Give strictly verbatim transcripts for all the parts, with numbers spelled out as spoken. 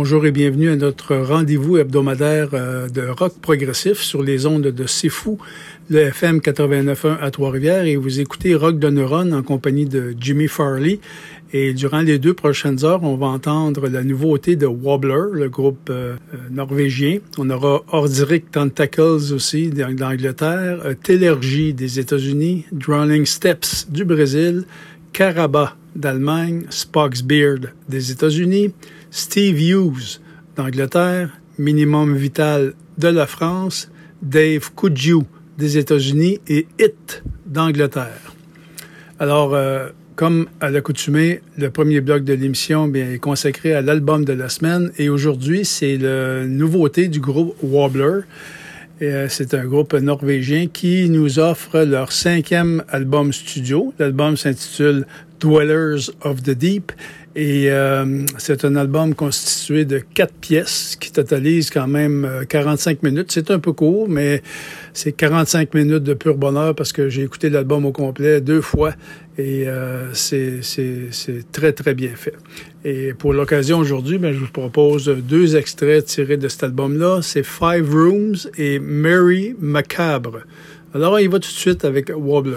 bonjour et bienvenue à notre rendez-vous hebdomadaire euh, de rock progressif sur les ondes de C'est Fou, le F M quatre-vingt-neuf point un à Trois-Rivières, et vous écoutez Rock de Neuron en compagnie de Jimmy Farley. Et durant les deux prochaines heures, on va entendre la nouveauté de Wobbler, le groupe euh, norvégien. On aura Orderic Tentacles aussi d'Angleterre, euh, Télergie des États-Unis, Drowning Steps du Brésil, Caraba d'Allemagne, Spock's Beard des États-Unis, Steve Hughes d'Angleterre, Minimum Vital de la France, Dave Cougiu des États-Unis et Hit d'Angleterre. Alors, euh, comme à l'accoutumée, le premier bloc de l'émission bien, est consacré à l'album de la semaine et aujourd'hui, c'est la nouveauté du groupe Wobbler. Et, euh, c'est un groupe norvégien qui nous offre leur cinquième album studio. L'album s'intitule Dwellers of the Deep et euh, c'est un album constitué de quatre pièces qui totalisent quand même quarante-cinq minutes. C'est un peu court, mais c'est quarante-cinq minutes de pur bonheur parce que j'ai écouté l'album au complet deux fois et euh, c'est, c'est, c'est très, très bien fait. Et pour l'occasion aujourd'hui, ben, je vous propose deux extraits tirés de cet album-là. C'est Five Rooms et Mary Macabre. Alors, on y va tout de suite avec Wobbler.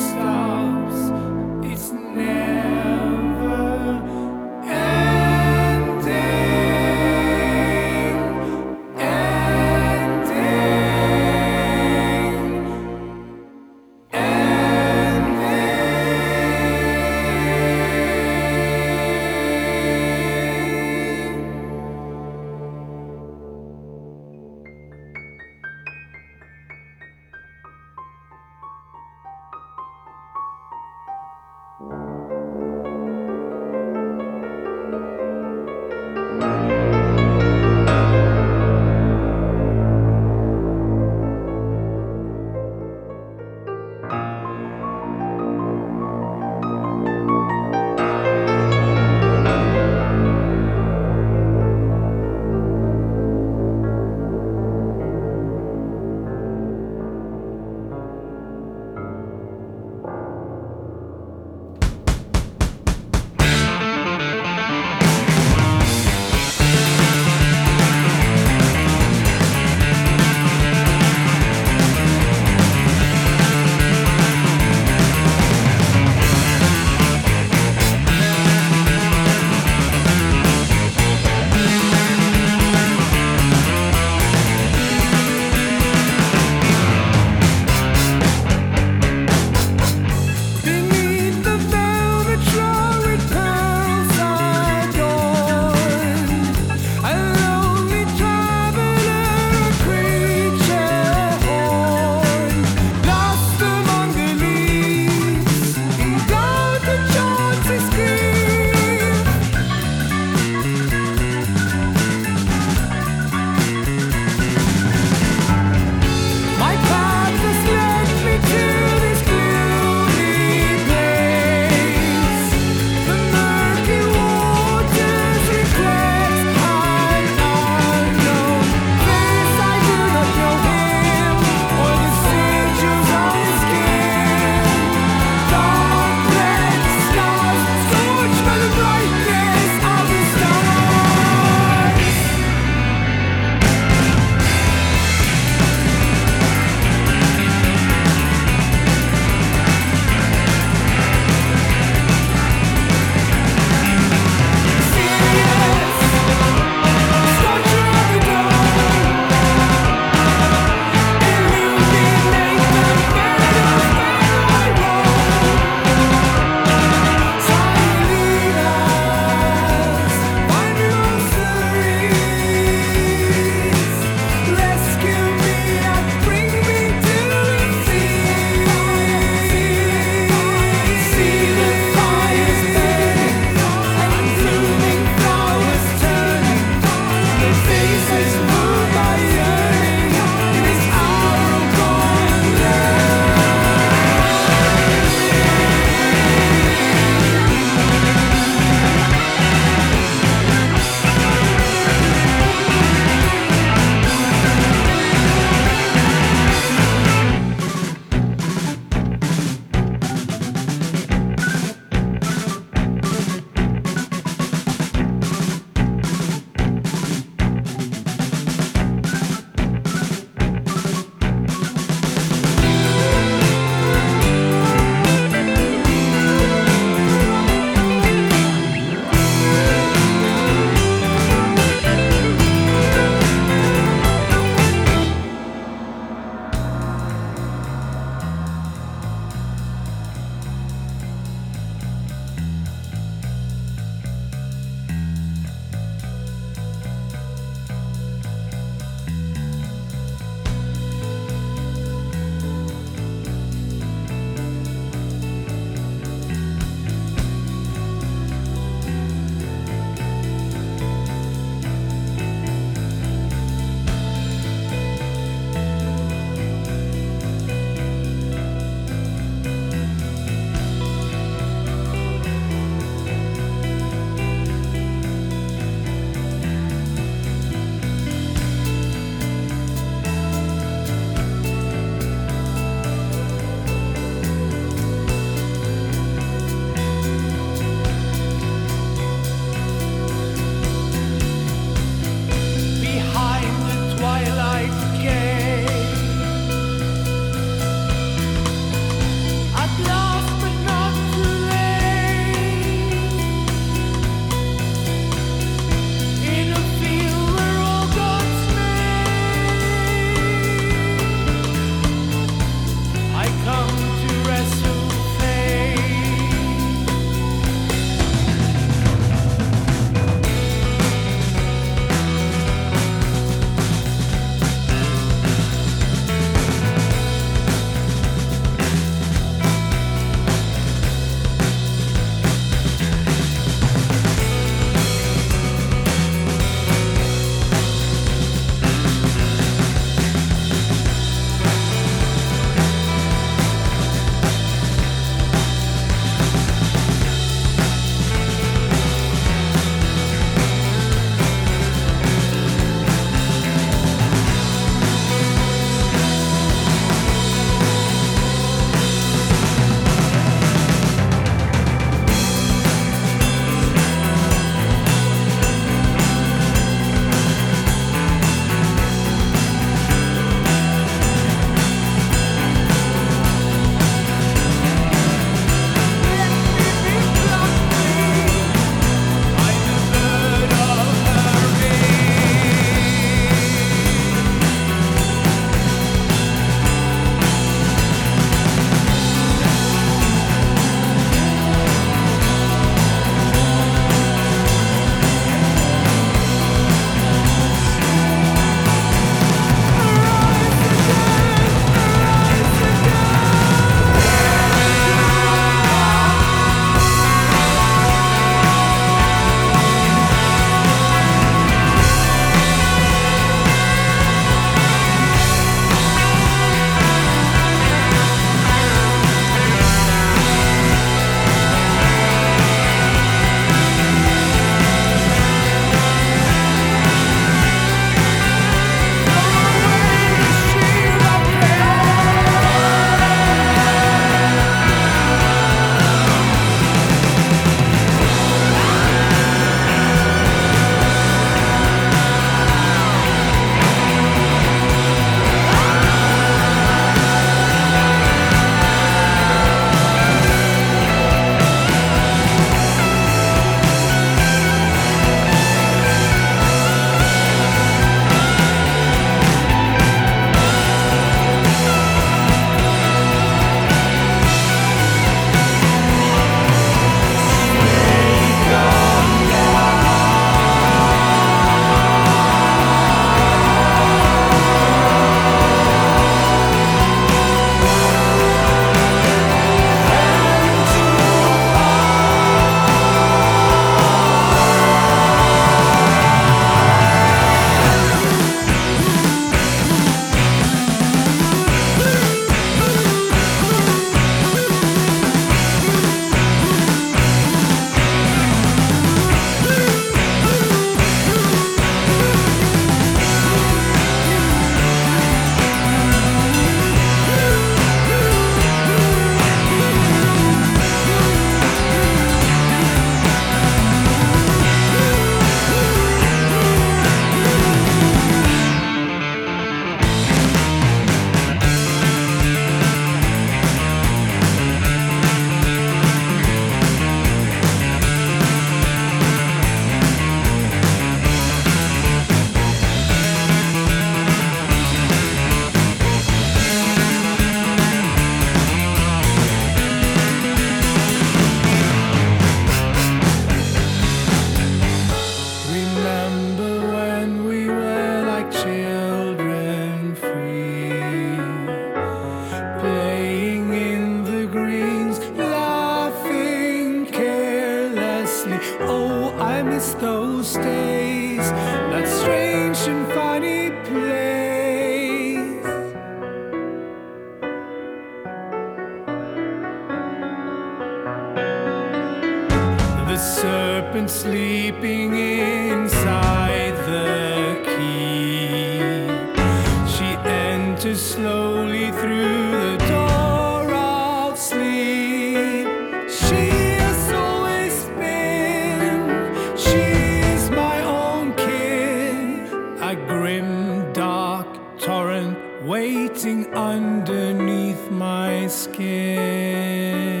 serpent sleeping inside the keep. She enters slowly through the door of sleep. She has always been, she is my own kin, a grim dark torrent waiting underneath my skin.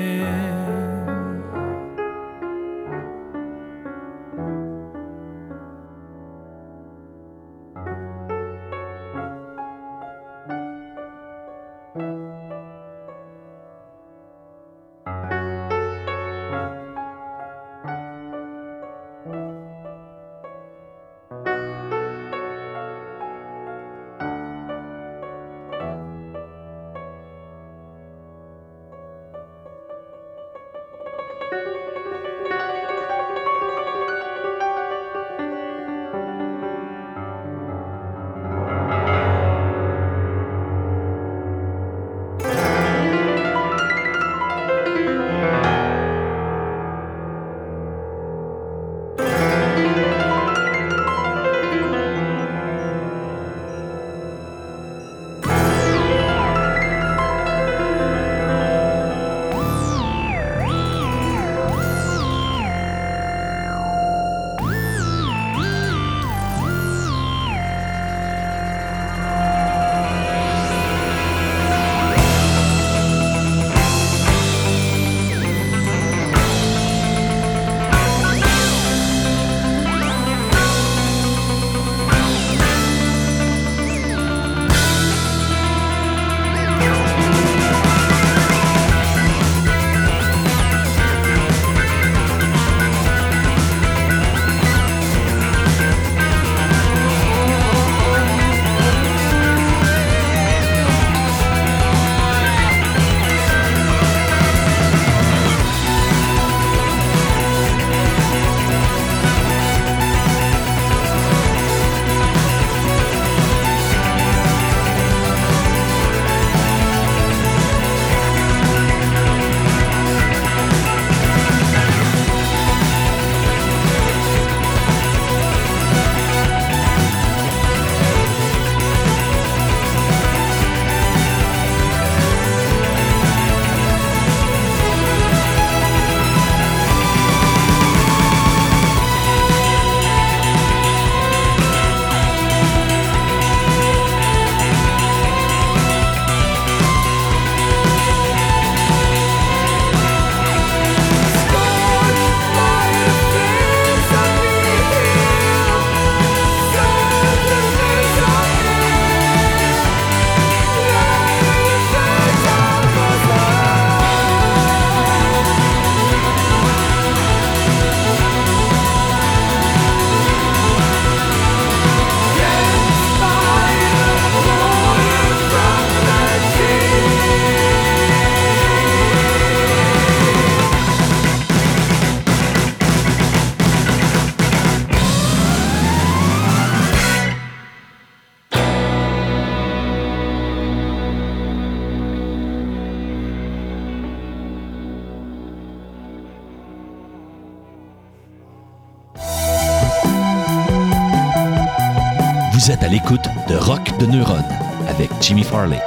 Vous êtes à l'écoute de Rock de Neuron avec Jimmy Farley.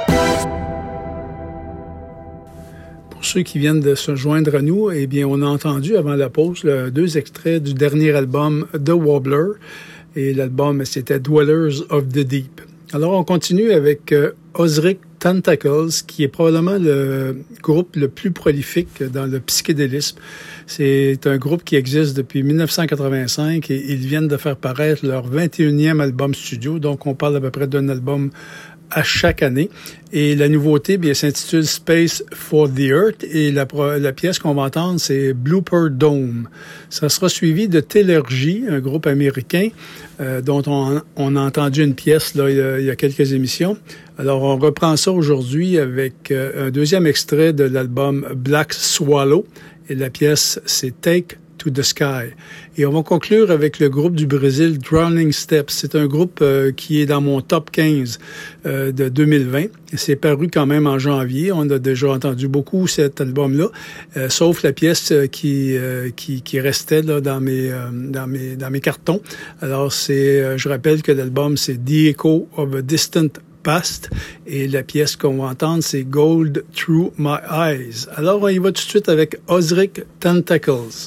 Pour ceux qui viennent de se joindre à nous, eh bien, on a entendu avant la pause là, deux extraits du dernier album The Wobbler. Et l'album, c'était Dwellers of the Deep. Alors, on continue avec euh, Ozric Tentacles, qui est probablement le groupe le plus prolifique dans le psychédélisme. C'est un groupe qui existe depuis dix-neuf cent quatre-vingt-cinq et ils viennent de faire paraître leur vingt et unième album studio. Donc, on parle à peu près d'un album à chaque année. Et la nouveauté, bien, s'intitule Space for the Earth et la, la pièce qu'on va entendre, c'est Blooper Dome. Ça sera suivi de Tellergy, un groupe américain euh, dont on, on a entendu une pièce là, il, y a, il y a quelques émissions. Alors, on reprend ça aujourd'hui avec euh, un deuxième extrait de l'album Black Swallow et la pièce, c'est Take to the Sky. Et on va conclure avec le groupe du Brésil, Drowning Steps. C'est un groupe euh, qui est dans mon top quinze euh, de deux mille vingt. C'est paru quand même en janvier. On a déjà entendu beaucoup cet album-là, euh, sauf la pièce qui euh, qui, qui restait là dans mes euh, dans mes dans mes cartons. Alors c'est, euh, je rappelle que l'album c'est The Echo of a Distant Past et la pièce qu'on va entendre c'est Gold Through My Eyes. Alors on y va tout de suite avec Ozric Tentacles.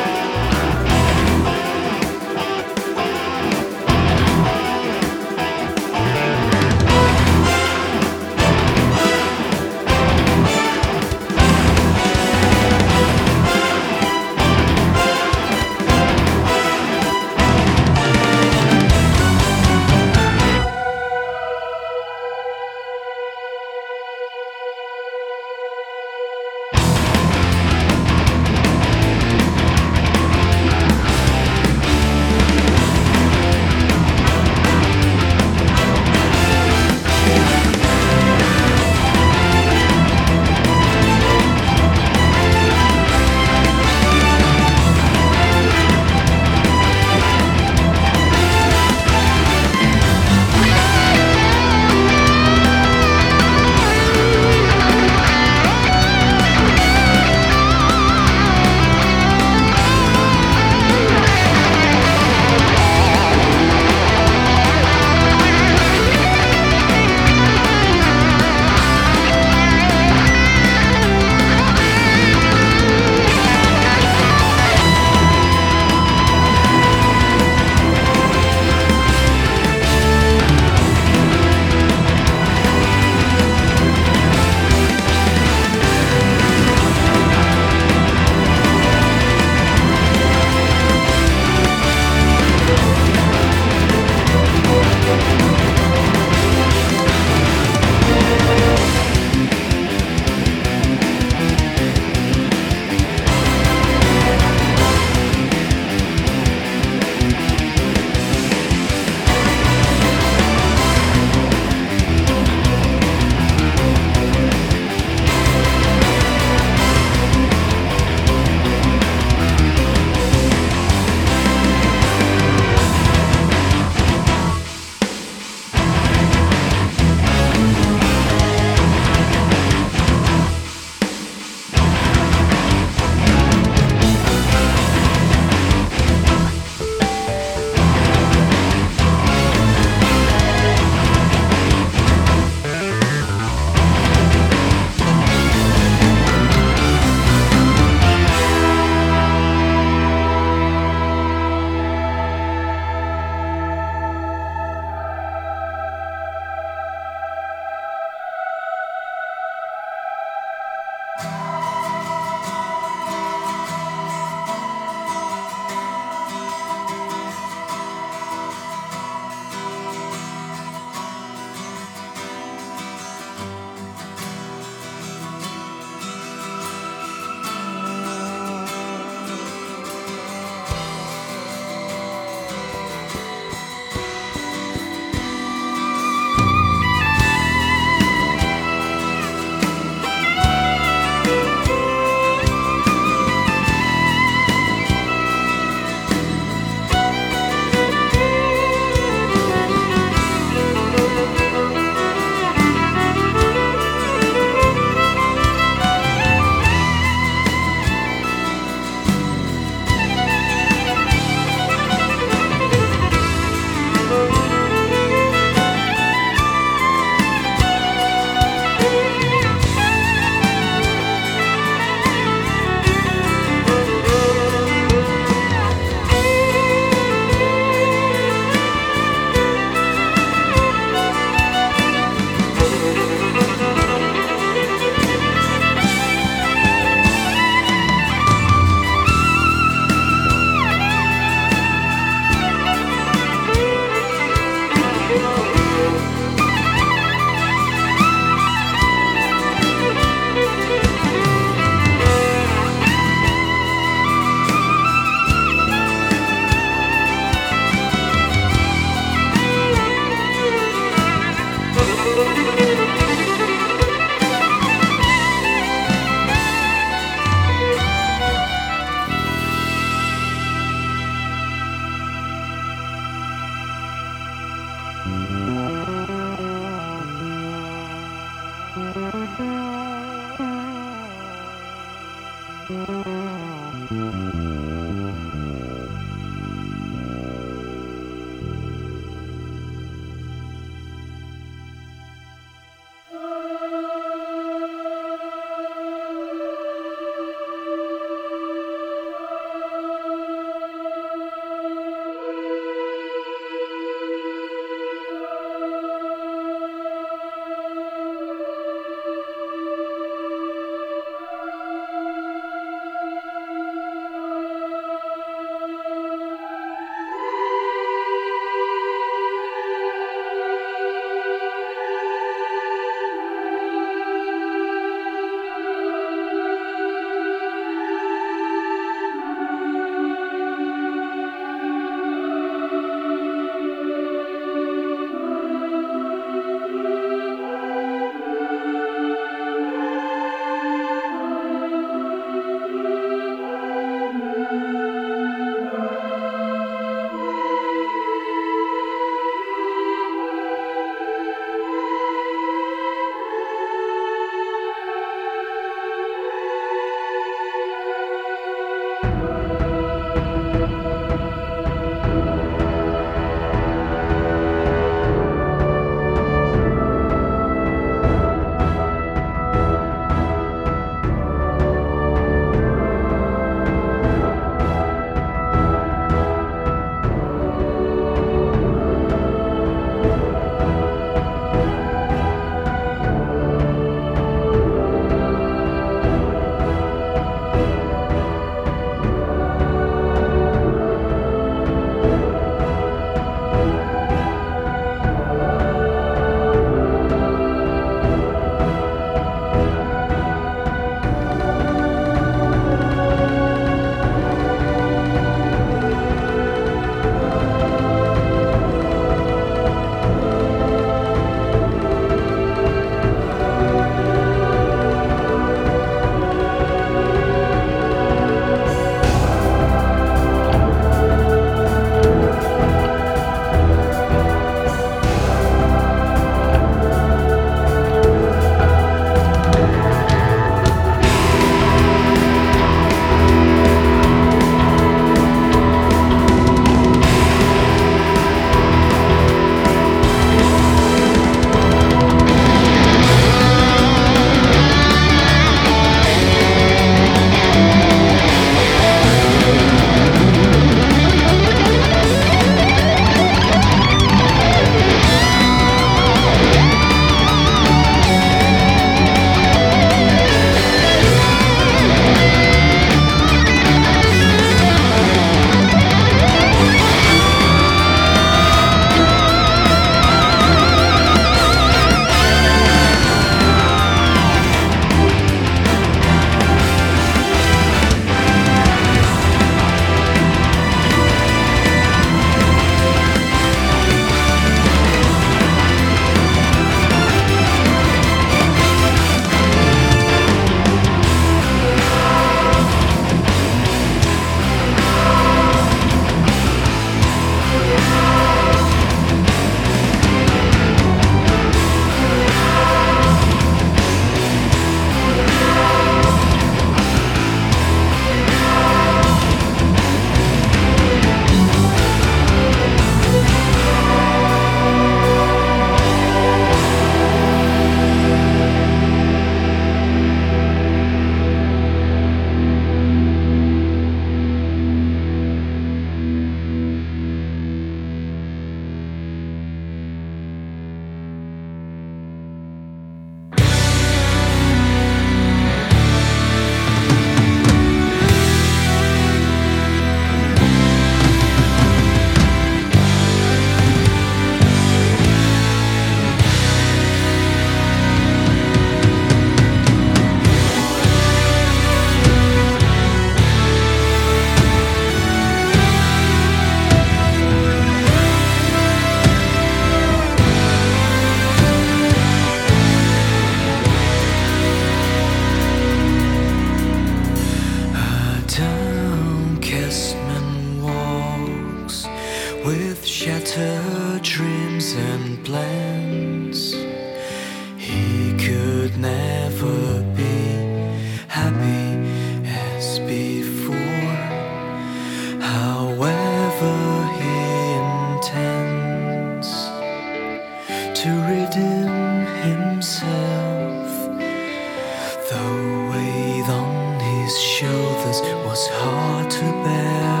shoulders was hard to bear.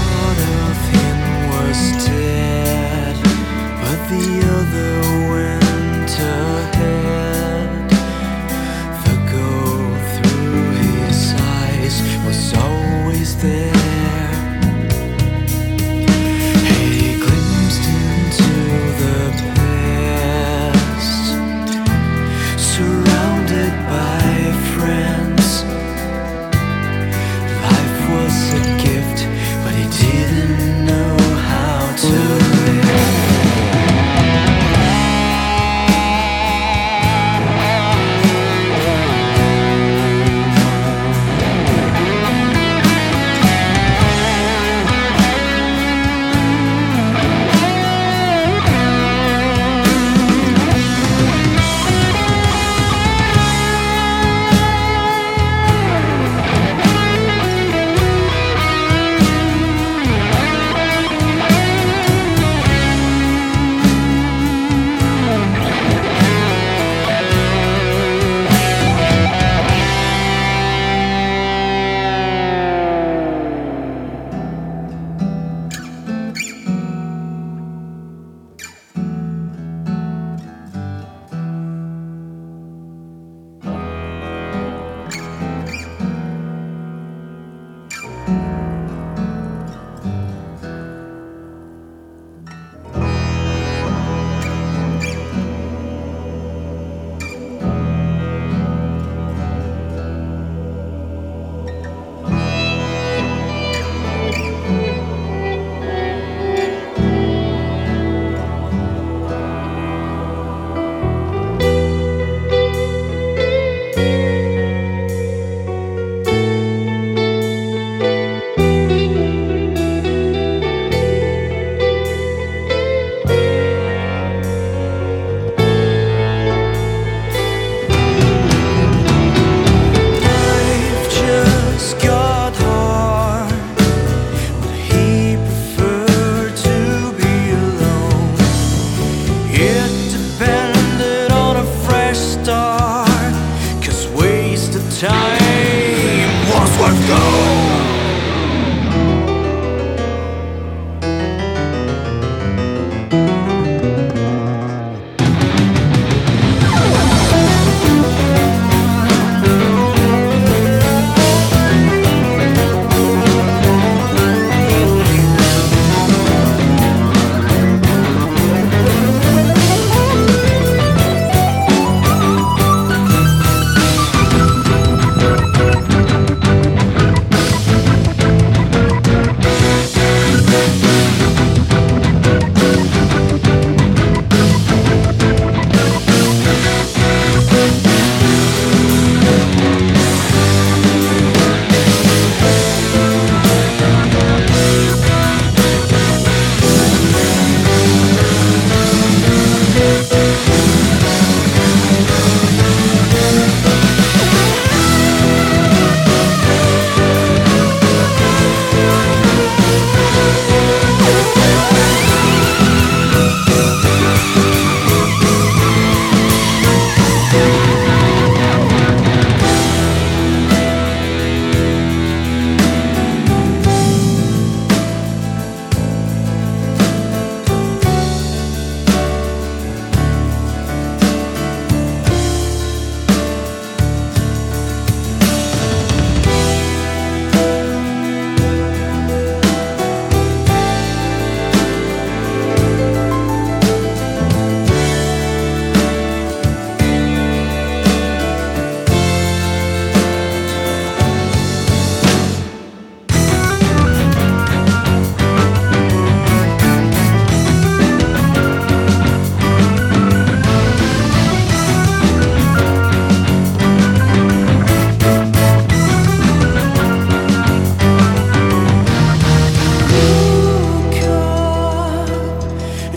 The other went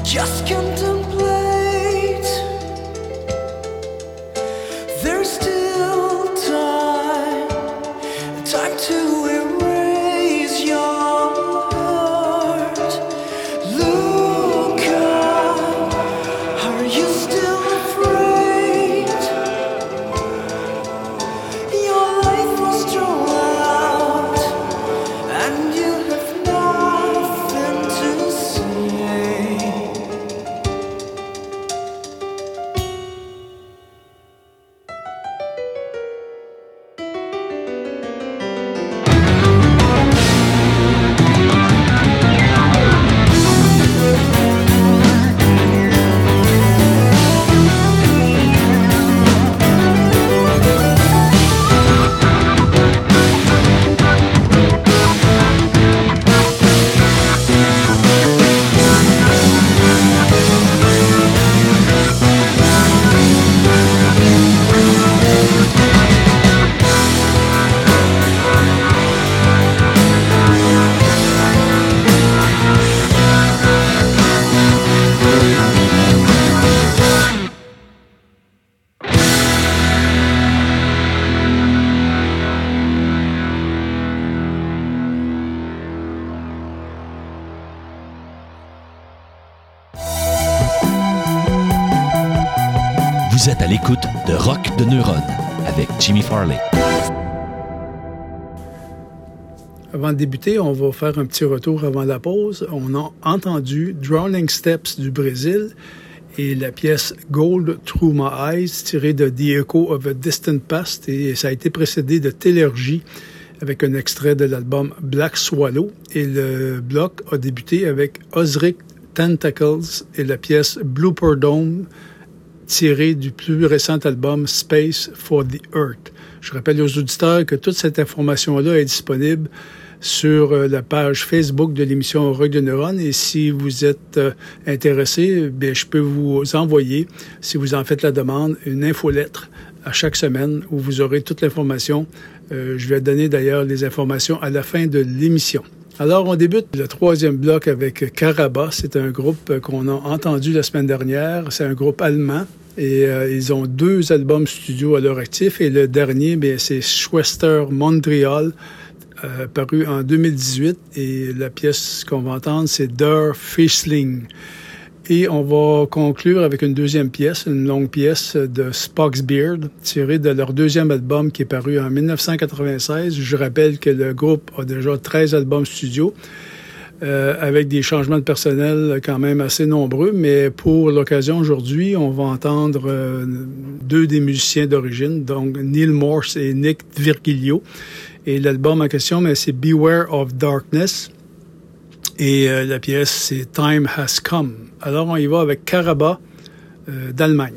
just contemplate. There's still time, time to erase your heart. Look up, are you still afraid? Your life was drawn out, and you have nothing to say. Vous êtes à l'écoute de Rock de Neuronne avec Jimmy Farley. Avant de débuter, on va faire un petit retour avant la pause. On a entendu Drowning Steps du Brésil et la pièce Gold Through My Eyes tirée de The Echo of a Distant Past, et ça a été précédé de Télergie avec un extrait de l'album Black Swallow, et le bloc a débuté avec Ozric Tentacles et la pièce Blooper Dome tirée du plus récent album Space for the Earth. Je rappelle aux auditeurs que toute cette information-là est disponible sur la page Facebook de l'émission Rock de Neuronne, et si vous êtes euh, intéressé, bien, je peux vous envoyer, si vous en faites la demande, une infolettre à chaque semaine où vous aurez toute l'information. Euh, je vais donner d'ailleurs les informations à la fin de l'émission. Alors, on débute le troisième bloc avec Caraba. C'est un groupe qu'on a entendu la semaine dernière. C'est un groupe allemand. Et euh, ils ont deux albums studio à leur actif. Et le dernier, bien, c'est Schwester Montreal, euh, paru en deux mille dix-huit. Et la pièce qu'on va entendre, c'est Der Fischling. Et on va conclure avec une deuxième pièce, une longue pièce de Spock's Beard, tirée de leur deuxième album qui est paru en dix-neuf cent quatre-vingt-seize. Je rappelle que le groupe a déjà treize albums studio, euh, avec des changements de personnel quand même assez nombreux. Mais pour l'occasion aujourd'hui, on va entendre euh, deux des musiciens d'origine, donc Neil Morse et Nick Virgilio. Et l'album en question, mais c'est Beware of Darkness. Et euh, la pièce, c'est Time Has Come. Alors, on y va avec Caraba euh, d'Allemagne.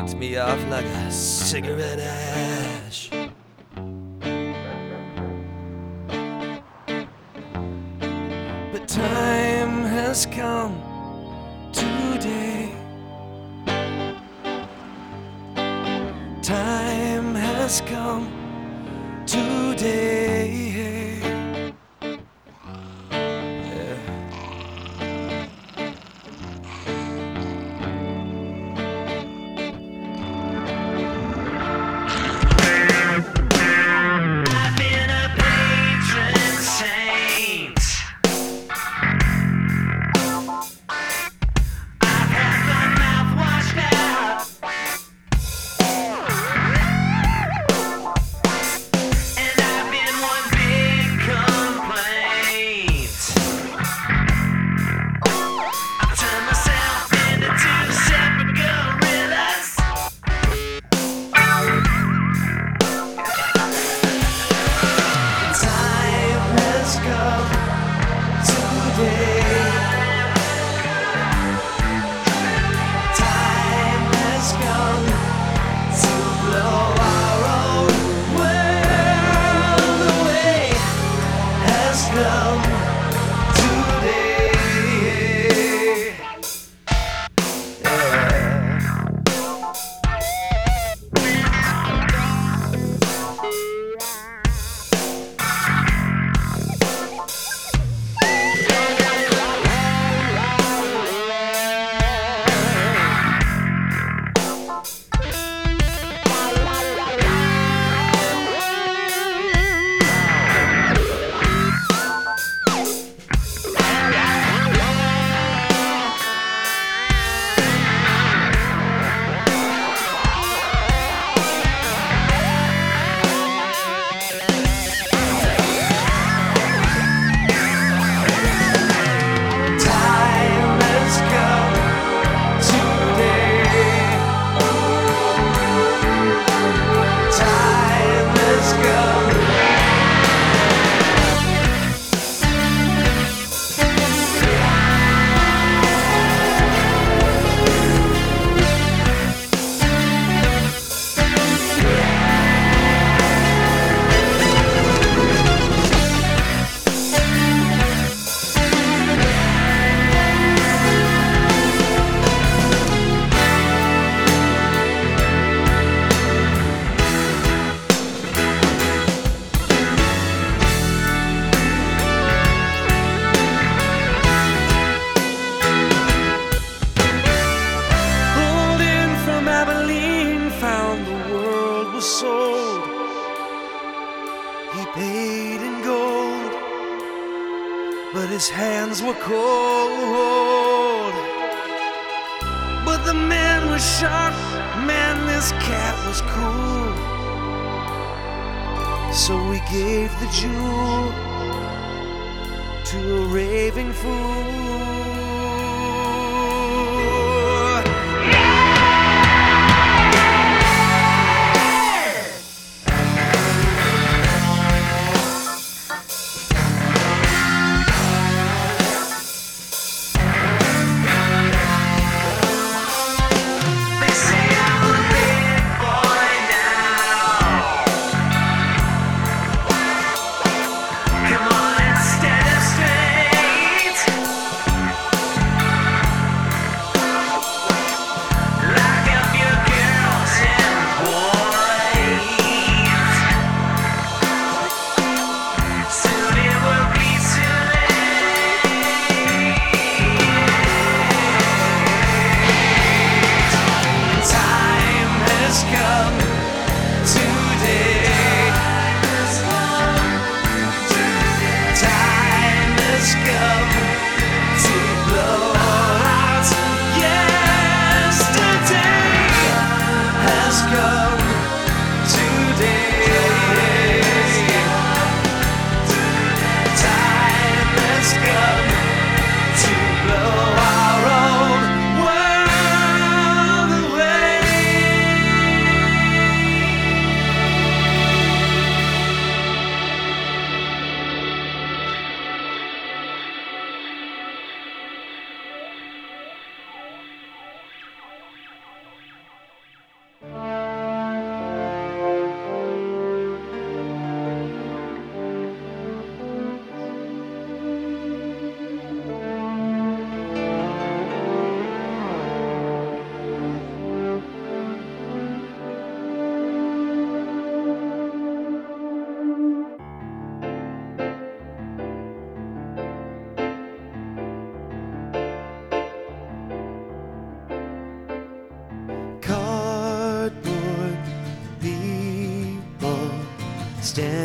ticked me off like a cigarette ash. But time has come today. Time has come today. His hands were cold, but the man was sharp. Man, this cat was cool. So we gave the jewel to a raving fool. Come on, instead of straight.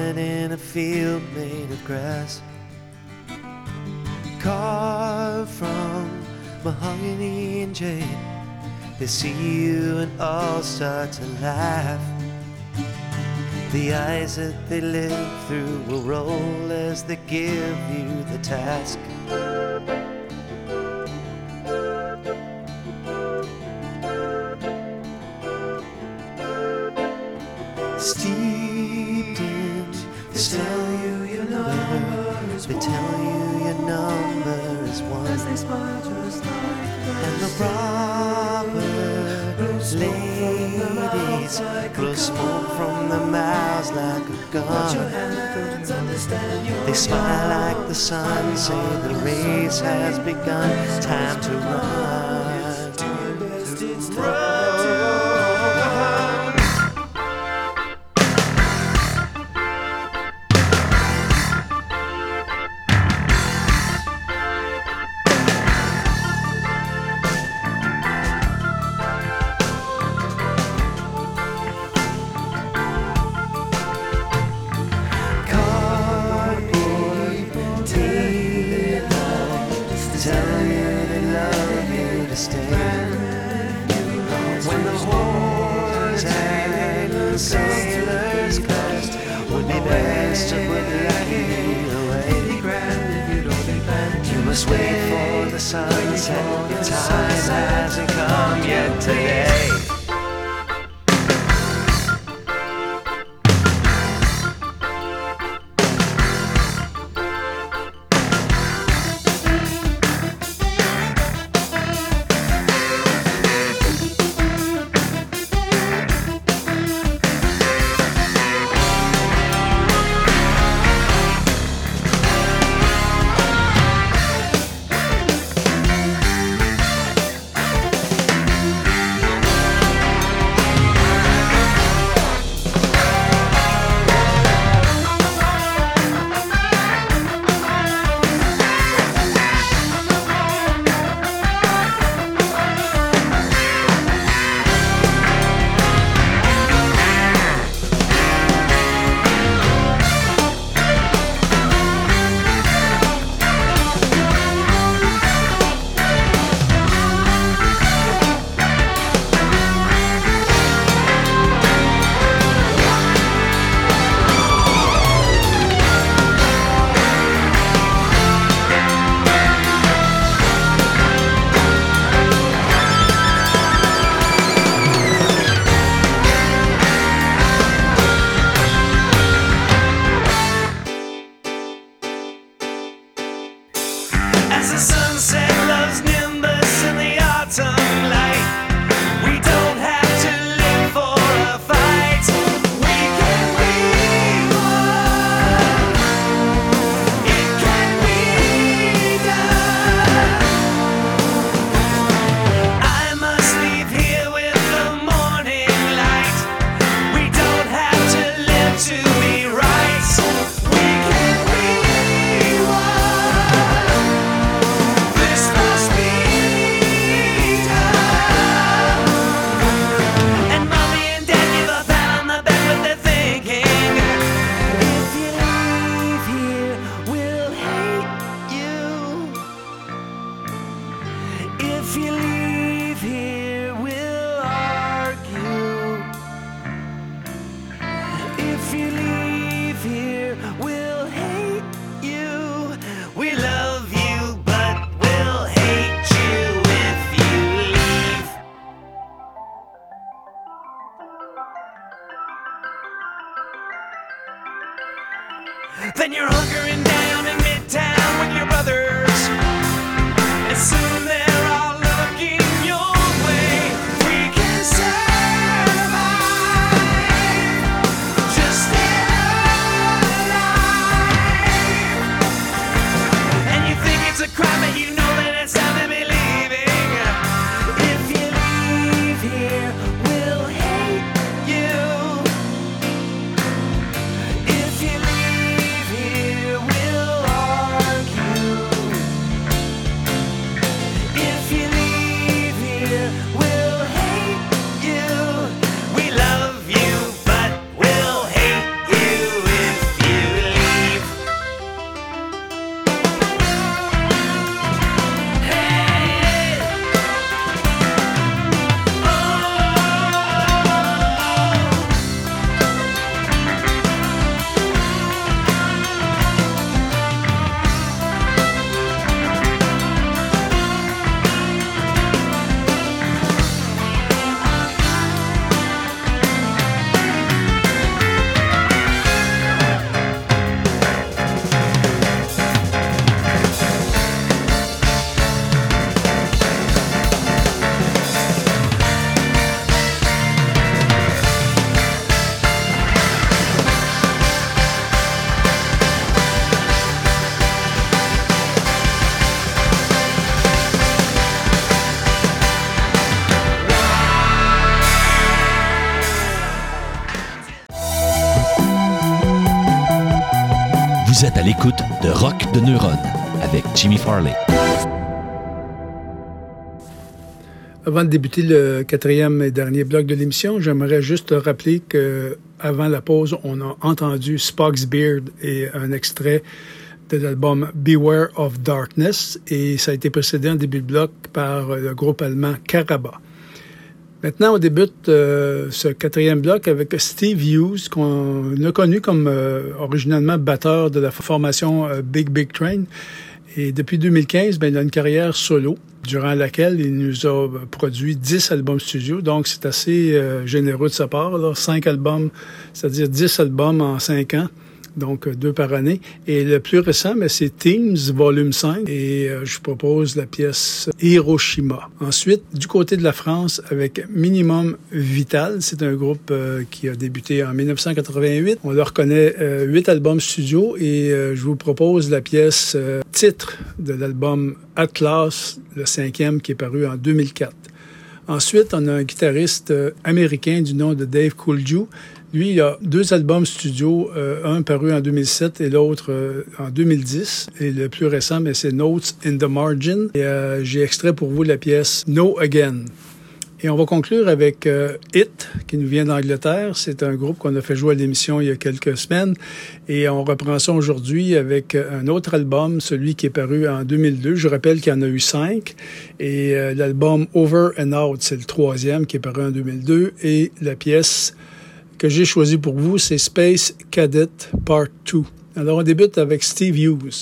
standing in a field made of grass, carved from mahogany and jade. They see you and all start to laugh. The eyes that they live through will roll as they give you the task. Steeped in, they tell you your number is one. They tell you your number is one. As they smile just like that. And the robber ladies blow smoke from their mouths like a gun. They smile like the sun, say the race has begun. Time to run. Run. Wait for the sunset. Your time hasn't come yet today. Then you're hunkering down in Midtown with your brothers, and soon they're all looking your way. We can survive, just stay alive. And you think it's a crime, but you know that it's time to be leaving. If you leave here, we'll hate you. If you leave here, we'll argue. Vous êtes à l'écoute de Rock de Neuronne avec Jimmy Farley. Avant de débuter le quatrième et dernier bloc de l'émission, j'aimerais juste rappeler qu'avant la pause, on a entendu Spock's Beard et un extrait de l'album Beware of Darkness, et ça a été précédé en début de bloc par le groupe allemand Caraba. Maintenant, on débute euh, ce quatrième bloc avec Steve Hughes, qu'on a connu comme euh, originalement batteur de la formation euh, Big Big Train. Et depuis deux mille quinze, ben, il a une carrière solo, durant laquelle il nous a produit dix albums studio. Donc, c'est assez euh, généreux de sa part, là. cinq albums, c'est-à-dire dix albums en cinq ans. Donc, deux par année. Et le plus récent, mais c'est Teams, volume cinq. Et euh, je vous propose la pièce Hiroshima. Ensuite, du côté de la France, avec Minimum Vital. C'est un groupe euh, qui a débuté en dix-neuf cent quatre-vingt-huit. On leur connaît euh, huit albums studio. Et euh, je vous propose la pièce euh, titre de l'album Atlas, le cinquième, qui est paru en deux mille quatre. Ensuite, on a un guitariste euh, américain du nom de Dave Coolju. Lui, il a deux albums studio, euh, un paru en deux mille sept et l'autre euh, en deux mille dix. Et le plus récent, mais c'est Notes in the Margin. Et euh, j'ai extrait pour vous la pièce No Again. Et on va conclure avec euh, It, qui nous vient d'Angleterre. C'est un groupe qu'on a fait jouer à l'émission il y a quelques semaines. Et on reprend ça aujourd'hui avec un autre album, celui qui est paru en deux mille deux. Je rappelle qu'il y en a eu cinq. Et euh, l'album Over and Out, c'est le troisième qui est paru en deux mille deux. Et la pièce que j'ai choisi pour vous, c'est Space Cadet Part deux. Alors, on débute avec Steve Hughes.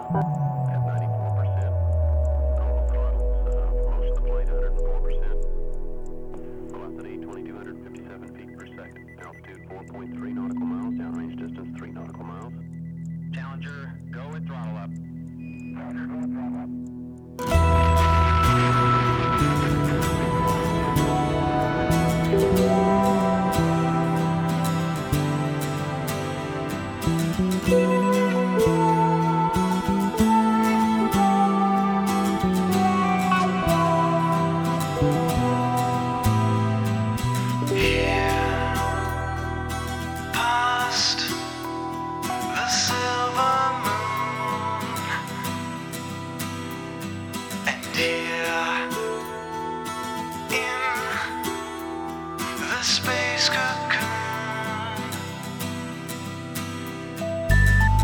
Space cocoon.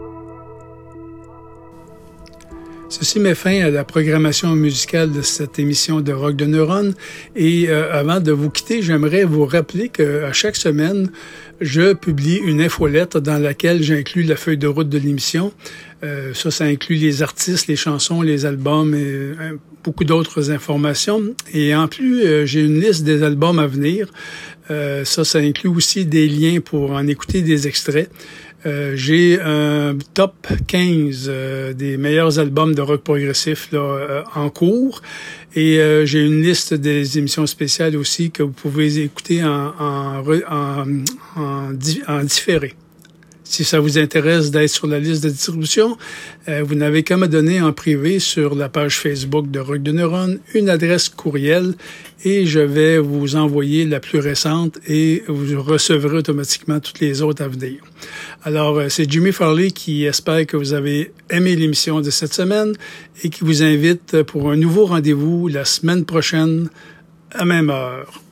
Ceci met fin à la programmation musicale de cette émission de Rock de Neurones. Et euh, avant de vous quitter, j'aimerais vous rappeler qu'à chaque semaine, je publie une infolettre dans laquelle j'inclus la feuille de route de l'émission. Euh, ça, ça inclut les artistes, les chansons, les albums et euh, beaucoup d'autres informations. Et en plus, euh, j'ai une liste des albums à venir. Euh, ça, ça inclut aussi des liens pour en écouter des extraits. Euh, j'ai un top quinze euh, des meilleurs albums de rock progressif là, euh, en cours. Et euh, j'ai une liste des émissions spéciales aussi que vous pouvez écouter en, en, en, en, en différé. Si ça vous intéresse d'être sur la liste de distribution, euh, vous n'avez qu'à me donner en privé sur la page Facebook de Rock de Neurones une adresse courriel et je vais vous envoyer la plus récente et vous recevrez automatiquement toutes les autres à venir. Alors, euh, c'est Jimmy Farley qui espère que vous avez aimé l'émission de cette semaine et qui vous invite pour un nouveau rendez-vous la semaine prochaine à même heure.